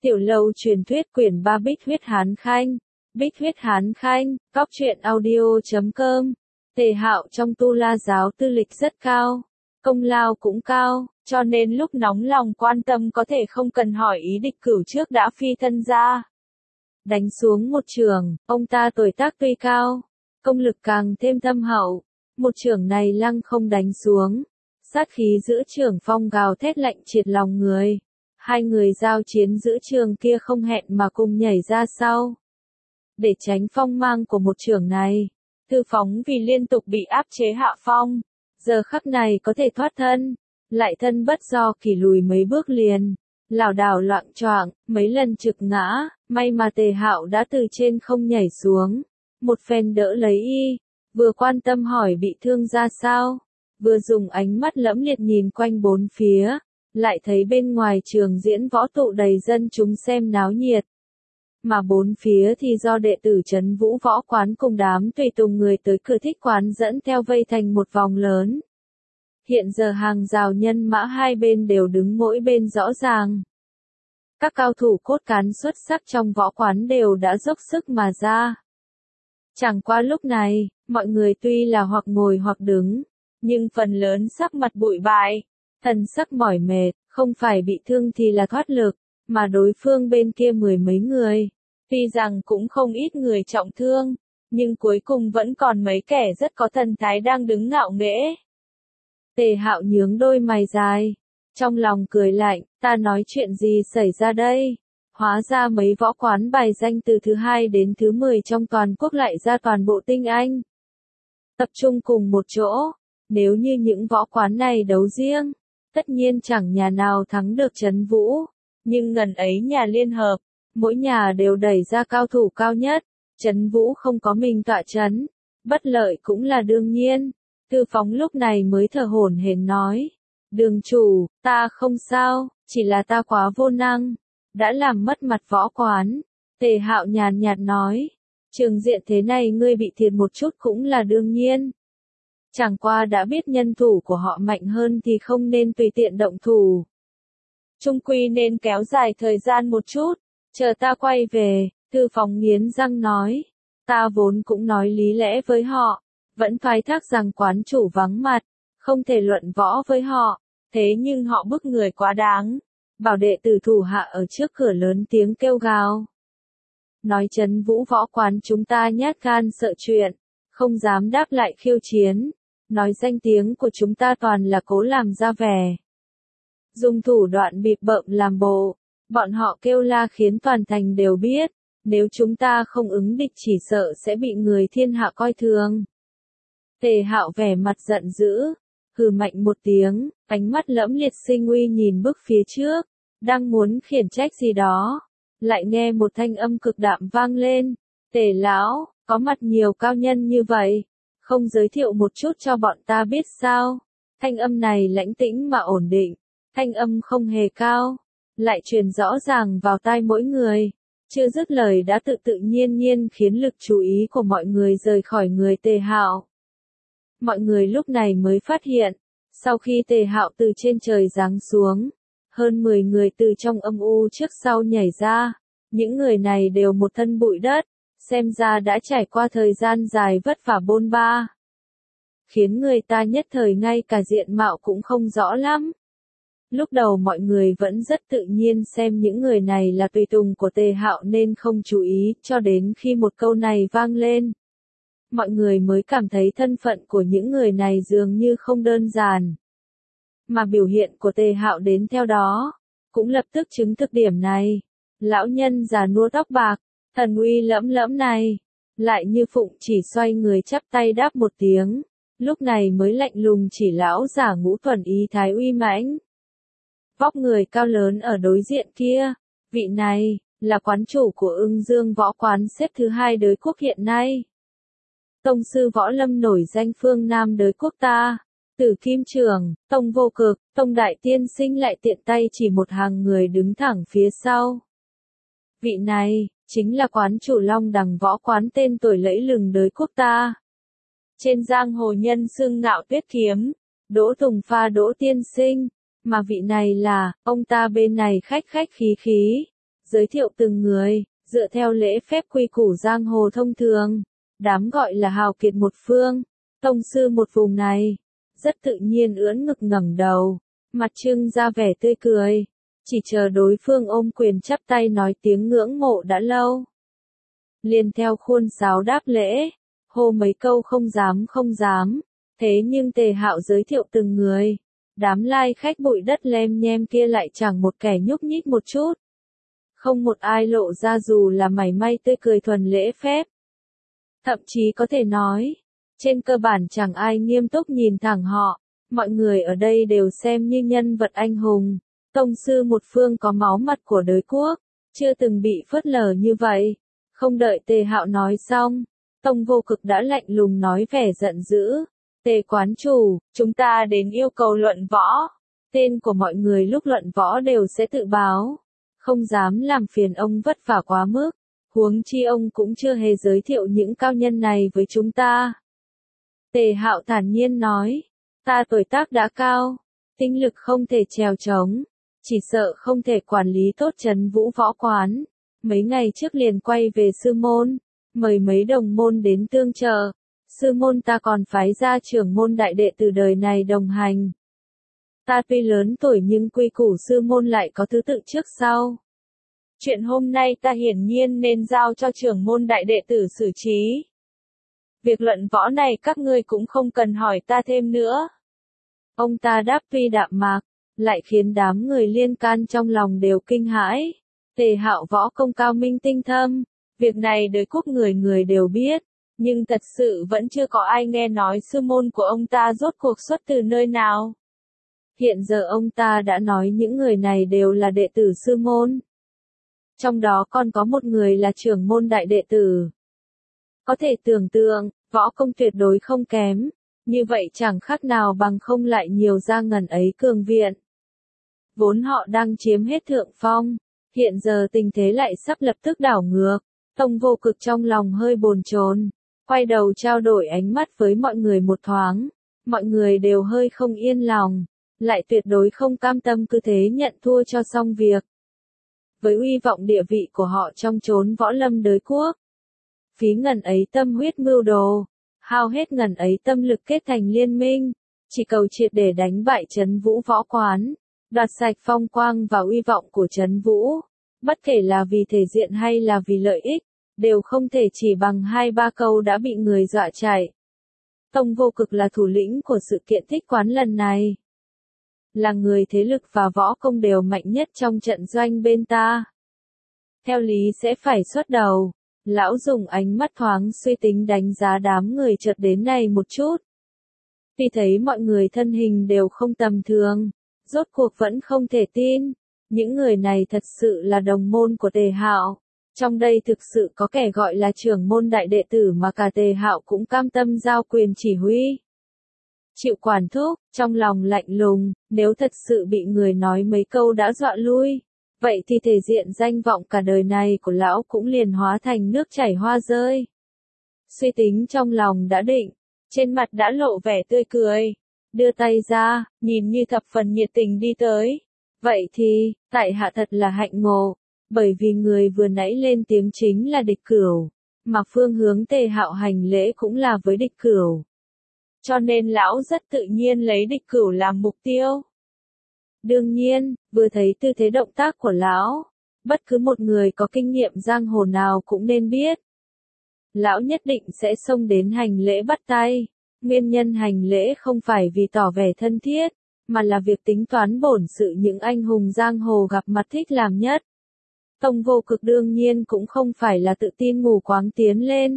Tiểu Lâu truyền thuyết quyển 3 Bích huyết Hán Khanh. Bích huyết Hán Khanh, Cóc truyện audio.com. Tề Hạo trong Tu La giáo tư lịch rất cao, công lao cũng cao, cho nên lúc nóng lòng quan tâm có thể không cần hỏi ý địch cửu trước đã phi thân ra. Đánh xuống một trường, ông ta tuổi tác tuy cao, công lực càng thêm thâm hậu, một trường này lăng không đánh xuống, sát khí giữa trường phong gào thét lạnh triệt lòng người. Hai người giao chiến giữa trường kia không hẹn mà cùng nhảy ra sau. Để tránh phong mang của một trường này, Thư Phóng vì liên tục bị áp chế hạ phong, giờ khắc này có thể thoát thân, lại thân bất do kỳ lùi mấy bước liền, lảo đảo loạng choạng, mấy lần trực ngã, may mà Tề Hạo đã từ trên không nhảy xuống, một phen đỡ lấy y, vừa quan tâm hỏi bị thương ra sao, vừa dùng ánh mắt lẫm liệt nhìn quanh bốn phía, lại thấy bên ngoài trường diễn võ tụ đầy dân chúng xem náo nhiệt. Mà bốn phía thì do đệ tử Trấn Vũ Võ Quán cùng đám tùy tùng người tới cửa thích quán dẫn theo vây thành một vòng lớn. Hiện giờ hàng rào nhân mã hai bên đều đứng mỗi bên rõ ràng. Các cao thủ cốt cán xuất sắc trong võ quán đều đã dốc sức mà ra. Chẳng qua lúc này, mọi người tuy là hoặc ngồi hoặc đứng, nhưng phần lớn sắc mặt bụi bại, thần sắc mỏi mệt, không phải bị thương thì là thoát lực, mà đối phương bên kia mười mấy người. Tuy rằng cũng không ít người trọng thương, nhưng cuối cùng vẫn còn mấy kẻ rất có thần thái đang đứng ngạo nghễ. Tề Hạo nhướng đôi mày dài, trong lòng cười lạnh, ta nói chuyện gì xảy ra đây? Hóa ra mấy võ quán bài danh từ thứ 2 đến thứ 10 trong toàn quốc lại ra toàn bộ tinh anh. Tập trung cùng một chỗ, nếu như những võ quán này đấu riêng, tất nhiên chẳng nhà nào thắng được Trấn Vũ, nhưng ngần ấy nhà liên hợp, mỗi nhà đều đẩy ra cao thủ cao nhất, Trấn Vũ không có mình tọa trấn, bất lợi cũng là đương nhiên. Thư Phóng lúc này mới thở hổn hển nói, đường chủ, ta không sao, chỉ là ta quá vô năng, đã làm mất mặt võ quán. Tề Hạo nhàn nhạt nói, trường diện thế này ngươi bị thiệt một chút cũng là đương nhiên. Chẳng qua đã biết nhân thủ của họ mạnh hơn thì không nên tùy tiện động thủ. Trung quy nên kéo dài thời gian một chút, chờ ta quay về, Thư Phóng nghiến răng nói. Ta vốn cũng nói lý lẽ với họ, vẫn thoái thác rằng quán chủ vắng mặt, không thể luận võ với họ, thế nhưng họ bức người quá đáng, bảo đệ tử thủ hạ ở trước cửa lớn tiếng kêu gào. Nói Trấn Vũ Võ Quán chúng ta nhát gan sợ chuyện, không dám đáp lại khiêu chiến, nói danh tiếng của chúng ta toàn là cố làm ra vẻ. Dùng thủ đoạn bịp bợm làm bộ, bọn họ kêu la khiến toàn thành đều biết, nếu chúng ta không ứng địch chỉ sợ sẽ bị người thiên hạ coi thường. Tề Hạo vẻ mặt giận dữ, hừ mạnh một tiếng, ánh mắt lẫm liệt sinh uy nhìn bước phía trước, đang muốn khiển trách gì đó, lại nghe một thanh âm cực đạm vang lên, Tề lão, có mặt nhiều cao nhân như vậy, không giới thiệu một chút cho bọn ta biết sao? Thanh âm này lãnh tĩnh mà ổn định, thanh âm không hề cao, lại truyền rõ ràng vào tai mỗi người, chưa dứt lời đã tự nhiên khiến lực chú ý của mọi người rời khỏi người Tề Hạo. Mọi người lúc này mới phát hiện, sau khi Tề Hạo từ trên trời giáng xuống, hơn 10 người từ trong âm u trước sau nhảy ra, những người này đều một thân bụi đất, xem ra đã trải qua thời gian dài vất vả bôn ba, khiến người ta nhất thời ngay cả diện mạo cũng không rõ lắm. Lúc đầu mọi người vẫn rất tự nhiên xem những người này là tùy tùng của Tề Hạo nên không chú ý, cho đến khi một câu này vang lên. Mọi người mới cảm thấy thân phận của những người này dường như không đơn giản. Mà biểu hiện của Tề Hạo đến theo đó, cũng lập tức chứng thực điểm này. Lão nhân già nua tóc bạc, thần uy lẫm lẫm này, lại như phụng chỉ xoay người chắp tay đáp một tiếng, lúc này mới lạnh lùng chỉ lão giả Ngũ Thuần ý thái uy mãnh. Vóc người cao lớn ở đối diện kia, vị này, là quán chủ của Ưng Dương Võ Quán xếp thứ 2 đới quốc hiện nay. Tông sư võ lâm nổi danh phương Nam đới quốc ta, Tử Kim Trường, Tông Vô Cực, Tông Đại Tiên Sinh lại tiện tay chỉ một hàng người đứng thẳng phía sau. Vị này, chính là quán chủ Long Đằng Võ Quán tên tuổi lẫy lừng đới quốc ta. Trên giang hồ nhân xưng Ngạo Tuyết Kiếm, Đỗ Tùng Pha Đỗ Tiên Sinh, mà vị này là, ông ta bên này khách khí khí, giới thiệu từng người, dựa theo lễ phép quy củ giang hồ thông thường, đám gọi là hào kiệt một phương, tông sư một vùng này, rất tự nhiên ưỡn ngực ngẩng đầu, mặt trưng ra vẻ tươi cười, chỉ chờ đối phương ôm quyền chắp tay nói tiếng ngưỡng mộ đã lâu. Liền theo khuôn sáo đáp lễ, hô mấy câu không dám, thế nhưng Tề Hạo giới thiệu từng người, đám lai khách bụi đất lem nhem kia lại chẳng một kẻ nhúc nhích một chút. Không một ai lộ ra dù là mảy may tươi cười thuần lễ phép. Thậm chí có thể nói, trên cơ bản chẳng ai nghiêm túc nhìn thẳng họ, mọi người ở đây đều xem như nhân vật anh hùng, tông sư một phương có máu mặt của đới quốc, chưa từng bị phớt lờ như vậy. Không đợi Tề Hạo nói xong, Tông Vô Cực đã lạnh lùng nói vẻ giận dữ. Tề quán chủ, chúng ta đến yêu cầu luận võ. Tên của mọi người lúc luận võ đều sẽ tự báo. Không dám làm phiền ông vất vả quá mức. Huống chi ông cũng chưa hề giới thiệu những cao nhân này với chúng ta. Tề Hạo thản nhiên nói. Ta tuổi tác đã cao. Tinh lực không thể trèo trống. Chỉ sợ không thể quản lý tốt trấn Vũ Võ Quán. Mấy ngày trước liền quay về sư môn. Mời mấy đồng môn đến tương trợ. Sư môn ta còn phái ra trưởng môn đại đệ từ đời này đồng hành. Ta tuy lớn tuổi nhưng quy củ sư môn lại có thứ tự trước sau. Chuyện hôm nay ta hiển nhiên nên giao cho trưởng môn đại đệ tử xử trí. Việc luận võ này các ngươi cũng không cần hỏi ta thêm nữa. Ông ta đáp tuy đạm mạc, lại khiến đám người liên can trong lòng đều kinh hãi. Tề Hạo võ công cao minh tinh thâm, việc này đời cúp người người đều biết. Nhưng thật sự vẫn chưa có ai nghe nói sư môn của ông ta rốt cuộc xuất từ nơi nào. Hiện giờ ông ta đã nói những người này đều là đệ tử sư môn. Trong đó còn có một người là trưởng môn đại đệ tử. Có thể tưởng tượng, võ công tuyệt đối không kém, như vậy chẳng khác nào bằng không lại nhiều ra ngần ấy cường viện. Vốn họ đang chiếm hết thượng phong, hiện giờ tình thế lại sắp lập tức đảo ngược. Tông Vô Cực trong lòng hơi bồn chồn, quay đầu trao đổi ánh mắt với mọi người một thoáng, mọi người đều hơi không yên lòng, lại tuyệt đối không cam tâm cứ thế nhận thua cho xong việc. Với uy vọng địa vị của họ trong chốn võ lâm đới quốc, phí ngần ấy tâm huyết mưu đồ, hao hết ngần ấy tâm lực kết thành liên minh, chỉ cầu triệt để đánh bại Trấn Vũ Võ Quán, đoạt sạch phong quang và uy vọng của Trấn Vũ, bất kể là vì thể diện hay là vì lợi ích, đều không thể chỉ bằng 2-3 câu đã bị người dọa chạy. Tông Vô Cực là thủ lĩnh của sự kiện thích quán lần này. Là người thế lực và võ công đều mạnh nhất trong trận doanh bên ta. Theo lý sẽ phải xuất đầu. Lão dùng ánh mắt thoáng suy tính đánh giá đám người chợt đến này một chút. Vì thấy mọi người thân hình đều không tầm thường, rốt cuộc vẫn không thể tin. Những người này thật sự là đồng môn của Tề Hạo. Trong đây thực sự có kẻ gọi là trưởng môn đại đệ tử mà cả Tề Hạo cũng cam tâm giao quyền chỉ huy. Chịu quản thúc, trong lòng lạnh lùng, nếu thật sự bị người nói mấy câu đã dọa lui, vậy thì thể diện danh vọng cả đời này của lão cũng liền hóa thành nước chảy hoa rơi. Suy tính trong lòng đã định, trên mặt đã lộ vẻ tươi cười, đưa tay ra, nhìn như thập phần nhiệt tình đi tới. Vậy thì, tại hạ thật là hạnh ngộ, bởi vì người vừa nãy lên tiếng chính là địch cửu, mà phương hướng Tề Hạo hành lễ cũng là với địch cửu. Cho nên lão rất tự nhiên lấy địch cửu làm mục tiêu. Đương nhiên, vừa thấy tư thế động tác của lão, bất cứ một người có kinh nghiệm giang hồ nào cũng nên biết. Lão nhất định sẽ xông đến hành lễ bắt tay. Nguyên nhân hành lễ không phải vì tỏ vẻ thân thiết, mà là việc tính toán bổn sự những anh hùng giang hồ gặp mặt thích làm nhất. Tông Vô Cực đương nhiên cũng không phải là tự tin mù quáng tiến lên.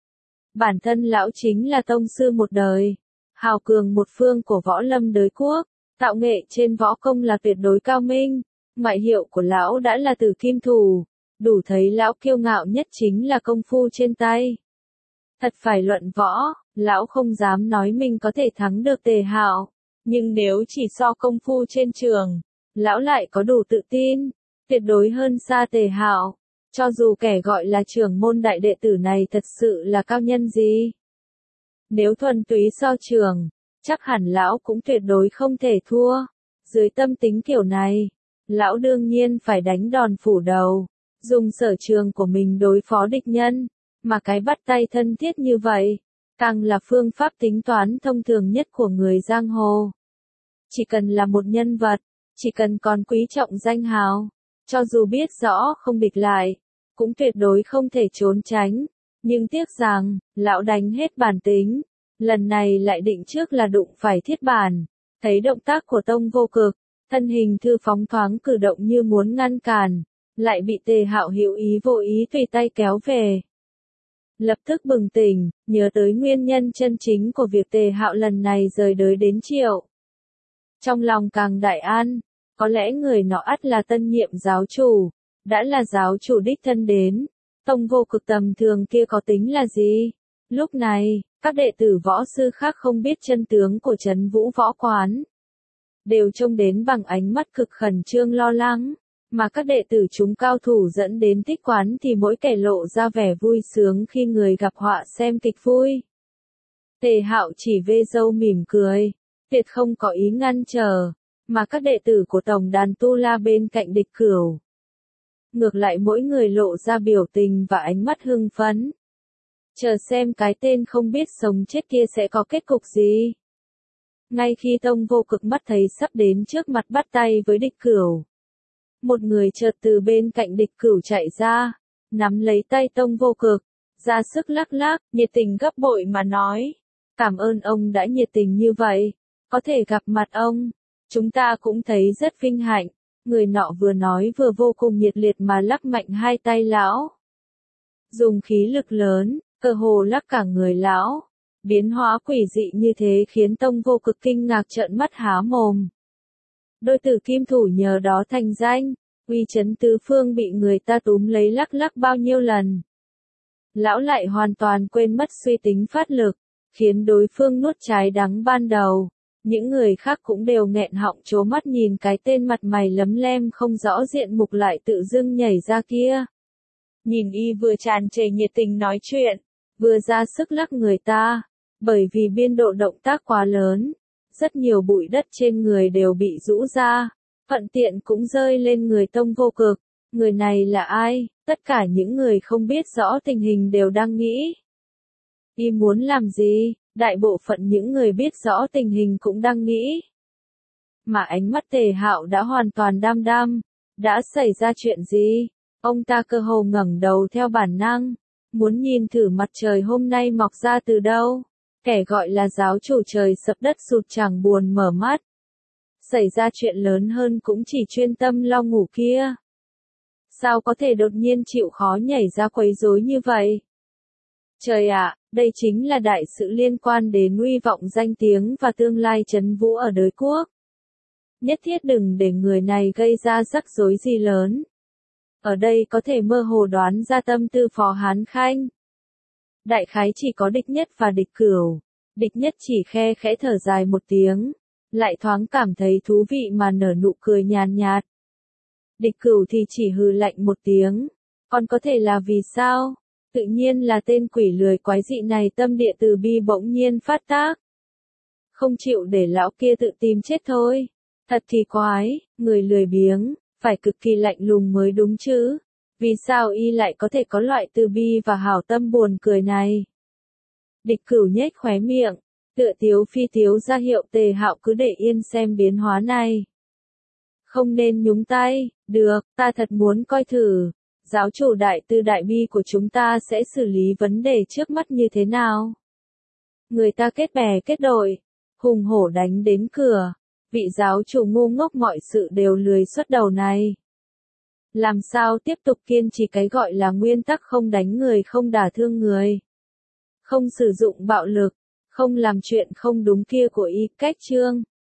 Bản thân lão chính là tông sư một đời, hào cường một phương của võ lâm đới quốc, tạo nghệ trên võ công là tuyệt đối cao minh, ngoại hiệu của lão đã là Tử Kim Thủ, đủ thấy lão kiêu ngạo nhất chính là công phu trên tay. Thật phải luận võ, lão không dám nói mình có thể thắng được Tề Hạo, nhưng nếu chỉ so công phu trên trường, lão lại có đủ tự tin, tuyệt đối hơn xa Tề Hạo. Cho dù kẻ gọi là trưởng môn đại đệ tử này thật sự là cao nhân gì. Nếu thuần túy so trường, chắc hẳn lão cũng tuyệt đối không thể thua. Dưới tâm tính kiểu này, lão đương nhiên phải đánh đòn phủ đầu. dùng sở trường của mình đối phó địch nhân, mà cái bắt tay thân thiết như vậy, càng là phương pháp tính toán thông thường nhất của người giang hồ. Chỉ cần là một nhân vật, chỉ cần còn quý trọng danh hào, cho dù biết rõ không địch lại, cũng tuyệt đối không thể trốn tránh. Nhưng tiếc rằng, lão đánh hết bản tính, lần này lại định trước là đụng phải thiết bản. Thấy động tác của Tông Vô Cực, thân hình thư phóng thoáng cử động như muốn ngăn cản, lại bị Tề Hạo hữu ý vô ý tùy tay kéo về. Lập tức bừng tỉnh, nhớ tới nguyên nhân chân chính của việc Tề Hạo lần này rời đới đến Triệu. Trong lòng càng đại an, có lẽ người nọ ắt là tân nhiệm giáo chủ, đã là giáo chủ đích thân đến, Tông Vô Cực tầm thường kia có tính là gì? Lúc này, các đệ tử võ sư khác không biết chân tướng của Trấn Vũ Võ Quán, đều trông đến bằng ánh mắt cực khẩn trương lo lắng, mà các đệ tử chúng cao thủ dẫn đến Tích Quán thì mỗi kẻ lộ ra vẻ vui sướng khi người gặp họa xem kịch vui. Tề Hạo chỉ vê râu mỉm cười, tuyệt không có ý ngăn trở, mà các đệ tử của tổng đàn Tu La bên cạnh Địch Cửu, ngược lại mỗi người lộ ra biểu tình và ánh mắt hưng phấn. Chờ xem cái tên không biết sống chết kia sẽ có kết cục gì. Ngay khi Tông Vô Cực mắt thấy sắp đến trước mặt bắt tay với Địch Cửu, một người chợt từ bên cạnh Địch Cửu chạy ra, nắm lấy tay Tông Vô Cực, ra sức lắc lắc, nhiệt tình gấp bội mà nói, cảm ơn ông đã nhiệt tình như vậy, có thể gặp mặt ông, chúng ta cũng thấy rất vinh hạnh. Người nọ vừa nói vừa vô cùng nhiệt liệt mà lắc mạnh hai tay lão. Dùng khí lực lớn, cơ hồ lắc cả người lão. Biến hóa quỷ dị như thế khiến Tông Vô Cực kinh ngạc trợn mắt há mồm. Đôi tử kim thủ nhờ đó thành danh, uy chấn tứ phương bị người ta túm lấy lắc lắc bao nhiêu lần. Lão lại hoàn toàn quên mất suy tính phát lực, khiến đối phương nuốt trái đắng ban đầu. Những người khác cũng đều nghẹn họng trố mắt nhìn cái tên mặt mày lấm lem không rõ diện mục lại tự dưng nhảy ra kia. Nhìn y vừa tràn trề nhiệt tình nói chuyện, vừa ra sức lắc người ta, bởi vì biên độ động tác quá lớn, rất nhiều bụi đất trên người đều bị rũ ra, thuận tiện cũng rơi lên người Tông Vô Cực. Người này là ai? Tất cả những người không biết rõ tình hình đều đang nghĩ. Y muốn làm gì? Đại bộ phận những người biết rõ tình hình cũng đang nghĩ. Mà ánh mắt Tề Hạo đã hoàn toàn đăm đăm. Đã xảy ra chuyện gì? Ông ta cơ hồ ngẩng đầu theo bản năng, muốn nhìn thử mặt trời hôm nay mọc ra từ đâu. Kẻ gọi là giáo chủ trời sập đất sụt chẳng buồn mở mắt. Xảy ra chuyện lớn hơn cũng chỉ chuyên tâm lo ngủ kia. Sao có thể đột nhiên chịu khó nhảy ra quấy rối như vậy? Trời ạ, đây chính là đại sự liên quan đến uy vọng danh tiếng và tương lai Trấn Vũ ở đới quốc. Nhất thiết đừng để người này gây ra rắc rối gì lớn. Ở đây có thể mơ hồ đoán ra tâm tư Phó Hán Khanh. Đại khái chỉ có Địch Nhất và Địch Cửu. Địch Nhất chỉ khe khẽ thở dài một tiếng, lại thoáng cảm thấy thú vị mà nở nụ cười nhàn nhạt. Địch Cửu thì chỉ hừ lạnh một tiếng, còn có thể là vì sao? Tự nhiên là tên quỷ lười quái dị này tâm địa từ bi bỗng nhiên phát tác. Không chịu để lão kia tự tìm chết thôi. Thật thì quái, người lười biếng, phải cực kỳ lạnh lùng mới đúng chứ. Vì sao y lại có thể có loại từ bi và hảo tâm buồn cười này? Địch Cửu nhếch khóe miệng, tựa tiếu phi tiếu ra hiệu Tề Hạo cứ để yên xem biến hóa này. Không nên nhúng tay, được, ta thật muốn coi thử. Giáo chủ đại tư đại bi của chúng ta sẽ xử lý vấn đề trước mắt như thế nào? Người ta kết bè kết đội, hùng hổ đánh đến cửa. Vị giáo chủ ngu ngốc mọi sự đều lười xuất đầu này. Làm sao tiếp tục kiên trì cái gọi là nguyên tắc không đánh người không đả thương người. Không sử dụng bạo lực, không làm chuyện không đúng kia của y cách chương.